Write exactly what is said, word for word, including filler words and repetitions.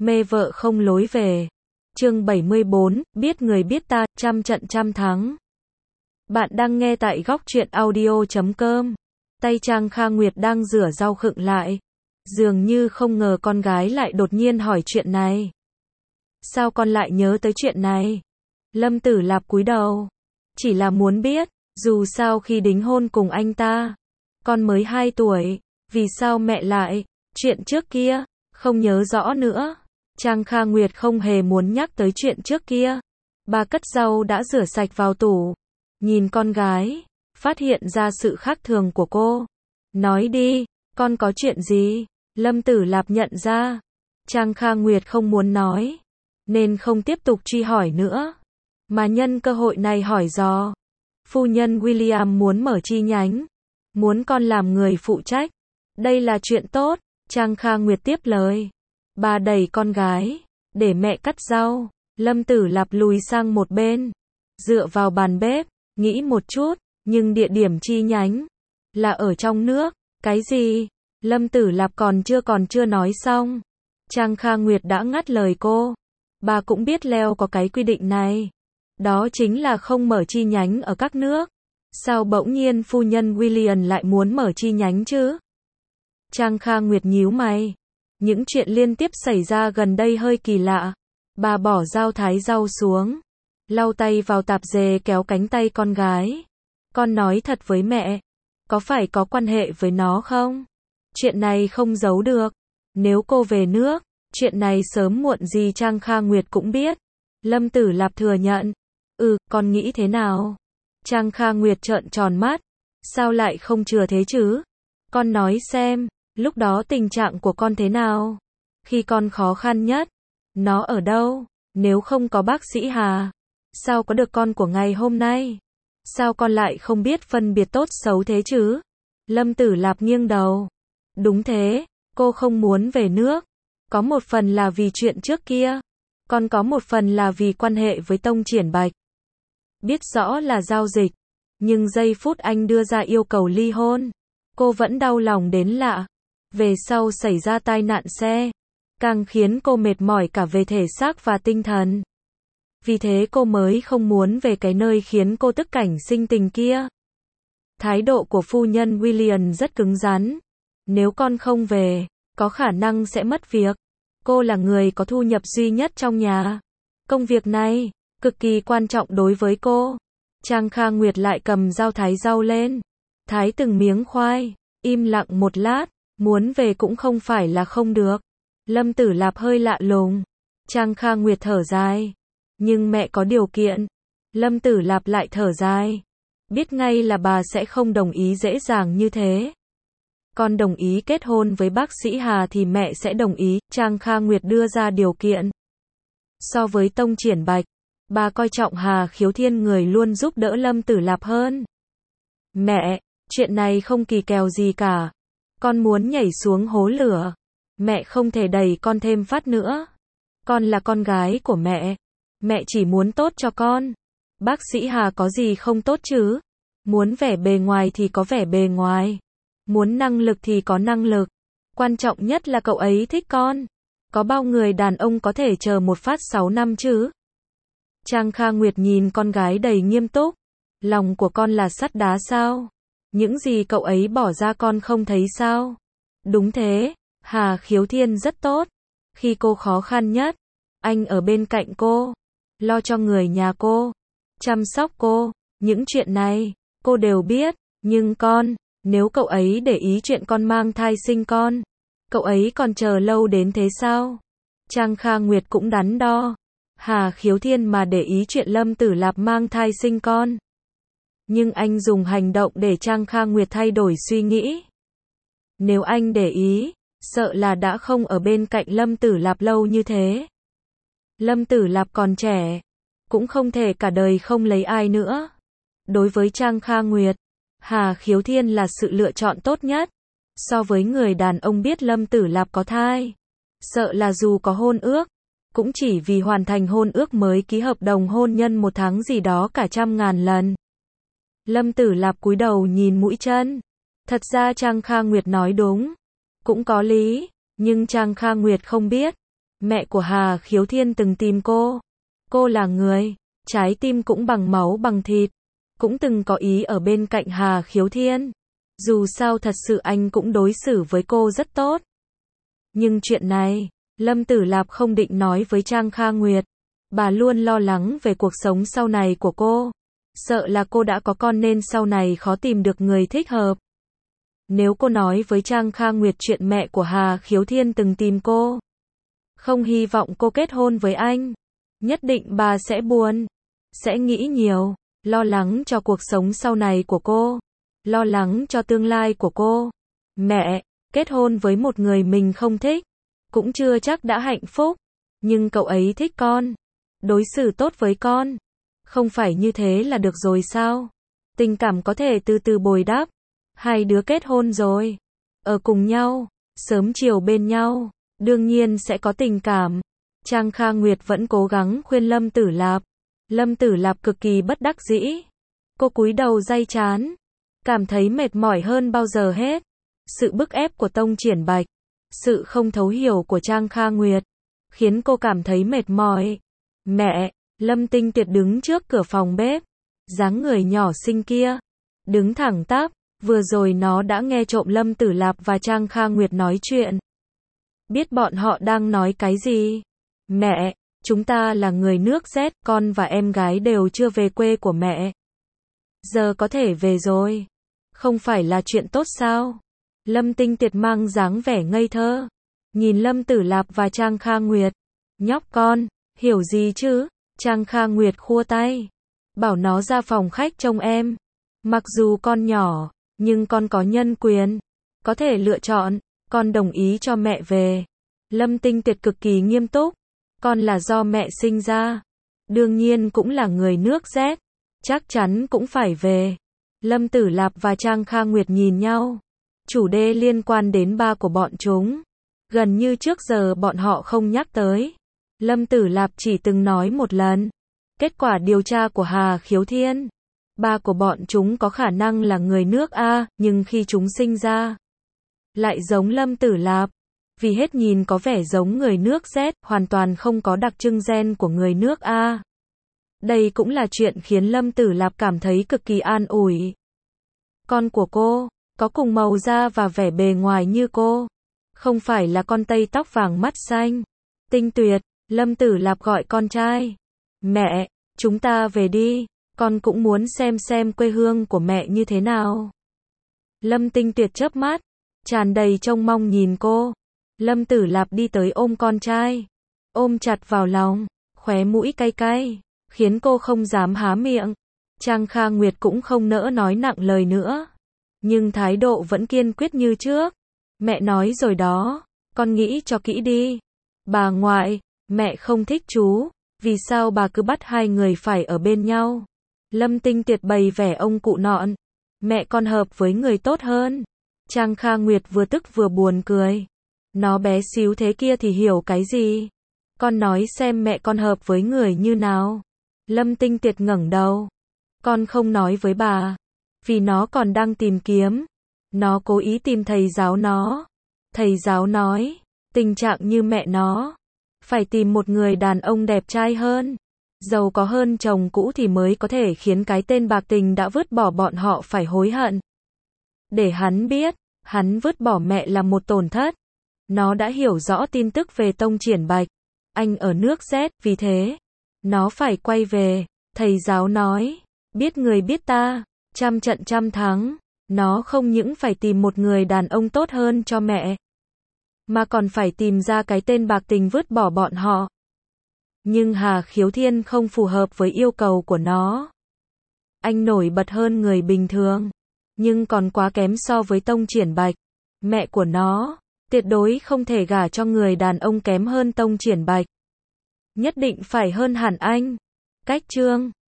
mê vợ không lối về. Chương bảy mươi bốn, biết người biết ta, trăm trận trăm thắng. Bạn đang nghe tại góc truyện audio chấm com. Tay Trang Kha Nguyệt đang rửa rau khựng lại. Dường như không ngờ con gái lại đột nhiên hỏi chuyện này. Sao con lại nhớ tới chuyện này? Lâm Tử Lạp cúi đầu. Chỉ là muốn biết, dù sao khi đính hôn cùng anh ta, con mới hai tuổi, vì sao mẹ lại, chuyện trước kia, không nhớ rõ nữa. Trang Kha Nguyệt không hề muốn nhắc tới chuyện trước kia. Bà cất rau đã rửa sạch vào tủ. Nhìn con gái, phát hiện ra sự khác thường của cô. Nói đi, con có chuyện gì? Lâm Tử Lạp nhận ra. Trang Kha Nguyệt không muốn nói, nên không tiếp tục truy hỏi nữa, mà nhân cơ hội này hỏi dò. Phu nhân William muốn mở chi nhánh, muốn con làm người phụ trách. Đây là chuyện tốt. Trang Kha Nguyệt tiếp lời. Bà đẩy con gái, để mẹ cắt rau. Lâm Tử Lạp lùi sang một bên, dựa vào bàn bếp, nghĩ một chút, nhưng địa điểm chi nhánh là ở trong nước. Cái gì? Lâm Tử Lạp còn chưa còn chưa nói xong, Trang Kha Nguyệt đã ngắt lời cô. Bà cũng biết Leo có cái quy định này, đó chính là không mở chi nhánh ở các nước. Sao bỗng nhiên phu nhân William lại muốn mở chi nhánh chứ? Trang Kha Nguyệt nhíu mày. Những chuyện liên tiếp xảy ra gần đây hơi kỳ lạ. Bà bỏ dao thái rau xuống, lau tay vào tạp dề, kéo cánh tay con gái. Con nói thật với mẹ, có phải có quan hệ với nó không? Chuyện này không giấu được. Nếu cô về nước, chuyện này sớm muộn gì Trang Kha Nguyệt cũng biết. Lâm Tử Lạp thừa nhận. Ừ, con nghĩ thế nào? Trang Kha Nguyệt trợn tròn mắt. Sao lại không chừa thế chứ? Con nói xem, lúc đó tình trạng của con thế nào? Khi con khó khăn nhất, nó ở đâu? Nếu không có bác sĩ Hà, sao có được con của ngày hôm nay? Sao con lại không biết phân biệt tốt xấu thế chứ? Lâm Tử Lạp nghiêng đầu. Đúng thế, cô không muốn về nước. Có một phần là vì chuyện trước kia, còn có một phần là vì quan hệ với Tông Triển Bạch. Biết rõ là giao dịch, nhưng giây phút anh đưa ra yêu cầu ly hôn, cô vẫn đau lòng đến lạ. Về sau xảy ra tai nạn xe, càng khiến cô mệt mỏi cả về thể xác và tinh thần. Vì thế cô mới không muốn về cái nơi khiến cô tức cảnh sinh tình kia. Thái độ của phu nhân William rất cứng rắn. Nếu con không về, có khả năng sẽ mất việc. Cô là người có thu nhập duy nhất trong nhà. Công việc này, cực kỳ quan trọng đối với cô. Trang Kha Nguyệt lại cầm dao thái rau lên, thái từng miếng khoai, im lặng một lát. Muốn về cũng không phải là không được. Lâm Tử Lạp hơi lạ lùng. Trang Kha Nguyệt thở dài. Nhưng mẹ có điều kiện. Lâm Tử Lạp lại thở dài. Biết ngay là bà sẽ không đồng ý dễ dàng như thế. Con đồng ý kết hôn với bác sĩ Hà thì mẹ sẽ đồng ý. Trang Kha Nguyệt đưa ra điều kiện. So với Tông Triển Bạch, bà coi trọng Hà Khiếu Thiên, người luôn giúp đỡ Lâm Tử Lạp hơn. Mẹ, chuyện này không kỳ kèo gì cả. Con muốn nhảy xuống hố lửa. Mẹ không thể đẩy con thêm phát nữa. Con là con gái của mẹ. Mẹ chỉ muốn tốt cho con. Bác sĩ Hà có gì không tốt chứ? Muốn vẻ bề ngoài thì có vẻ bề ngoài. Muốn năng lực thì có năng lực. Quan trọng nhất là cậu ấy thích con. Có bao người đàn ông có thể chờ một phát sáu năm chứ? Trang Kha Nguyệt nhìn con gái đầy nghiêm túc. Lòng của con là sắt đá sao? Những gì cậu ấy bỏ ra con không thấy sao? Đúng thế, Hà Khiếu Thiên rất tốt. Khi cô khó khăn nhất, anh ở bên cạnh cô, lo cho người nhà cô, chăm sóc cô. Những chuyện này, cô đều biết. Nhưng con, nếu cậu ấy để ý chuyện con mang thai sinh con, cậu ấy còn chờ lâu đến thế sao? Trang Kha Nguyệt cũng đắn đo. Hà Khiếu Thiên mà để ý chuyện Lâm Tử Lạp mang thai sinh con. Nhưng anh dùng hành động để Trang Kha Nguyệt thay đổi suy nghĩ. Nếu anh để ý, sợ là đã không ở bên cạnh Lâm Tử Lạp lâu như thế. Lâm Tử Lạp còn trẻ, cũng không thể cả đời không lấy ai nữa. Đối với Trang Kha Nguyệt, Hà Khiếu Thiên là sự lựa chọn tốt nhất. So với người đàn ông biết Lâm Tử Lạp có thai, sợ là dù có hôn ước, cũng chỉ vì hoàn thành hôn ước mới ký hợp đồng hôn nhân một tháng gì đó cả trăm ngàn lần. Lâm Tử Lạp cúi đầu nhìn mũi chân. Thật ra Trang Kha Nguyệt nói đúng, cũng có lý, nhưng Trang Kha Nguyệt không biết, Mẹ của Hà Khiếu Thiên từng tìm cô. Cô là người, trái tim cũng bằng máu bằng thịt. Cũng từng có ý ở bên cạnh Hà Khiếu Thiên. Dù sao thật sự anh cũng đối xử với cô rất tốt. Nhưng chuyện này, Lâm Tử Lạp không định nói với Trang Kha Nguyệt. Bà luôn lo lắng về cuộc sống sau này của cô. Sợ là cô đã có con nên sau này khó tìm được người thích hợp. Nếu cô nói với Trang Kha Nguyệt chuyện mẹ của Hà Khiếu Thiên từng tìm cô, không hy vọng cô kết hôn với anh, nhất định bà sẽ buồn, sẽ nghĩ nhiều, lo lắng cho cuộc sống sau này của cô, lo lắng cho tương lai của cô. Mẹ, kết hôn với một người mình không thích, cũng chưa chắc đã hạnh phúc, nhưng cậu ấy thích con, đối xử tốt với con, không phải như thế là được rồi sao? Tình cảm có thể từ từ bồi đắp. Hai đứa kết hôn rồi, ở cùng nhau, sớm chiều bên nhau, đương nhiên sẽ có tình cảm. Trang Kha Nguyệt vẫn cố gắng khuyên Lâm Tử Lạp. Lâm Tử Lạp cực kỳ bất đắc dĩ. Cô cúi đầu day chán, cảm thấy mệt mỏi hơn bao giờ hết. Sự bức ép của Tông Triển Bạch, sự không thấu hiểu của Trang Kha Nguyệt, khiến cô cảm thấy mệt mỏi. Mẹ, Lâm Tinh Tuyệt đứng trước cửa phòng bếp, dáng người nhỏ xinh kia, đứng thẳng tắp. Vừa rồi nó đã nghe trộm Lâm Tử Lạp và Trang Kha Nguyệt nói chuyện. Biết bọn họ đang nói cái gì? Mẹ, chúng ta là người nước Z, con và em gái đều chưa về quê của mẹ. Giờ có thể về rồi. Không phải là chuyện tốt sao? Lâm Tinh Tuyệt mang dáng vẻ ngây thơ. Nhìn Lâm Tử Lạp và Trang Kha Nguyệt. Nhóc con, hiểu gì chứ? Trang Kha Nguyệt khua tay. Bảo nó ra phòng khách trông em. Mặc dù con nhỏ, nhưng con có nhân quyền, có thể lựa chọn, con đồng ý cho mẹ về. Lâm Tinh Tuyệt cực kỳ nghiêm túc, con là do mẹ sinh ra, đương nhiên cũng là người nước Z, chắc chắn cũng phải về. Lâm Tử Lạp và Trang Kha Nguyệt nhìn nhau, chủ đề liên quan đến ba của bọn chúng, gần như trước giờ bọn họ không nhắc tới. Lâm Tử Lạp chỉ từng nói một lần, kết quả điều tra của Hà Khiếu Thiên. Ba của bọn chúng có khả năng là người nước A, nhưng khi chúng sinh ra, lại giống Lâm Tử Lạp. Vì hết nhìn có vẻ giống người nước Z, hoàn toàn không có đặc trưng gen của người nước A. Đây cũng là chuyện khiến Lâm Tử Lạp cảm thấy cực kỳ an ủi. Con của cô, có cùng màu da và vẻ bề ngoài như cô. Không phải là con Tây tóc vàng mắt xanh. Tinh Tuyệt, Lâm Tử Lạp gọi con trai. Mẹ, chúng ta về đi. Con cũng muốn xem xem quê hương của mẹ như thế nào. Lâm Tinh Tuyệt chớp mắt, tràn đầy trông mong nhìn cô. Lâm Tử Lạp đi tới ôm con trai, ôm chặt vào lòng, khóe mũi cay cay, khiến cô không dám há miệng. Trang Kha Nguyệt cũng không nỡ nói nặng lời nữa, nhưng thái độ vẫn kiên quyết như trước. Mẹ nói rồi đó, con nghĩ cho kỹ đi. Bà ngoại, mẹ không thích chú, vì sao bà cứ bắt hai người phải ở bên nhau? Lâm Tinh Tuyệt bày vẻ ông cụ nọn. Mẹ con hợp với người tốt hơn. Trang Kha Nguyệt vừa tức vừa buồn cười. Nó bé xíu thế kia thì hiểu cái gì? Con nói xem mẹ con hợp với người như nào? Lâm Tinh Tuyệt ngẩng đầu. Con không nói với bà, vì nó còn đang tìm kiếm. Nó cố ý tìm thầy giáo nó. Thầy giáo nói, tình trạng như mẹ nó, phải tìm một người đàn ông đẹp trai hơn, giàu có hơn chồng cũ thì mới có thể khiến cái tên bạc tình đã vứt bỏ bọn họ phải hối hận. Để hắn biết, hắn vứt bỏ mẹ là một tổn thất. Nó đã hiểu rõ tin tức về Tông Triển Bạch. Anh ở nước Z, vì thế, nó phải quay về. Thầy giáo nói, biết người biết ta, trăm trận trăm thắng. Nó không những phải tìm một người đàn ông tốt hơn cho mẹ, mà còn phải tìm ra cái tên bạc tình vứt bỏ bọn họ. Nhưng Hà Khiếu Thiên không phù hợp với yêu cầu của nó. Anh nổi bật hơn người bình thường, nhưng còn quá kém so với Tông Triển Bạch. Mẹ của nó, tuyệt đối không thể gả cho người đàn ông kém hơn Tông Triển Bạch. Nhất định phải hơn hẳn anh. Cách chương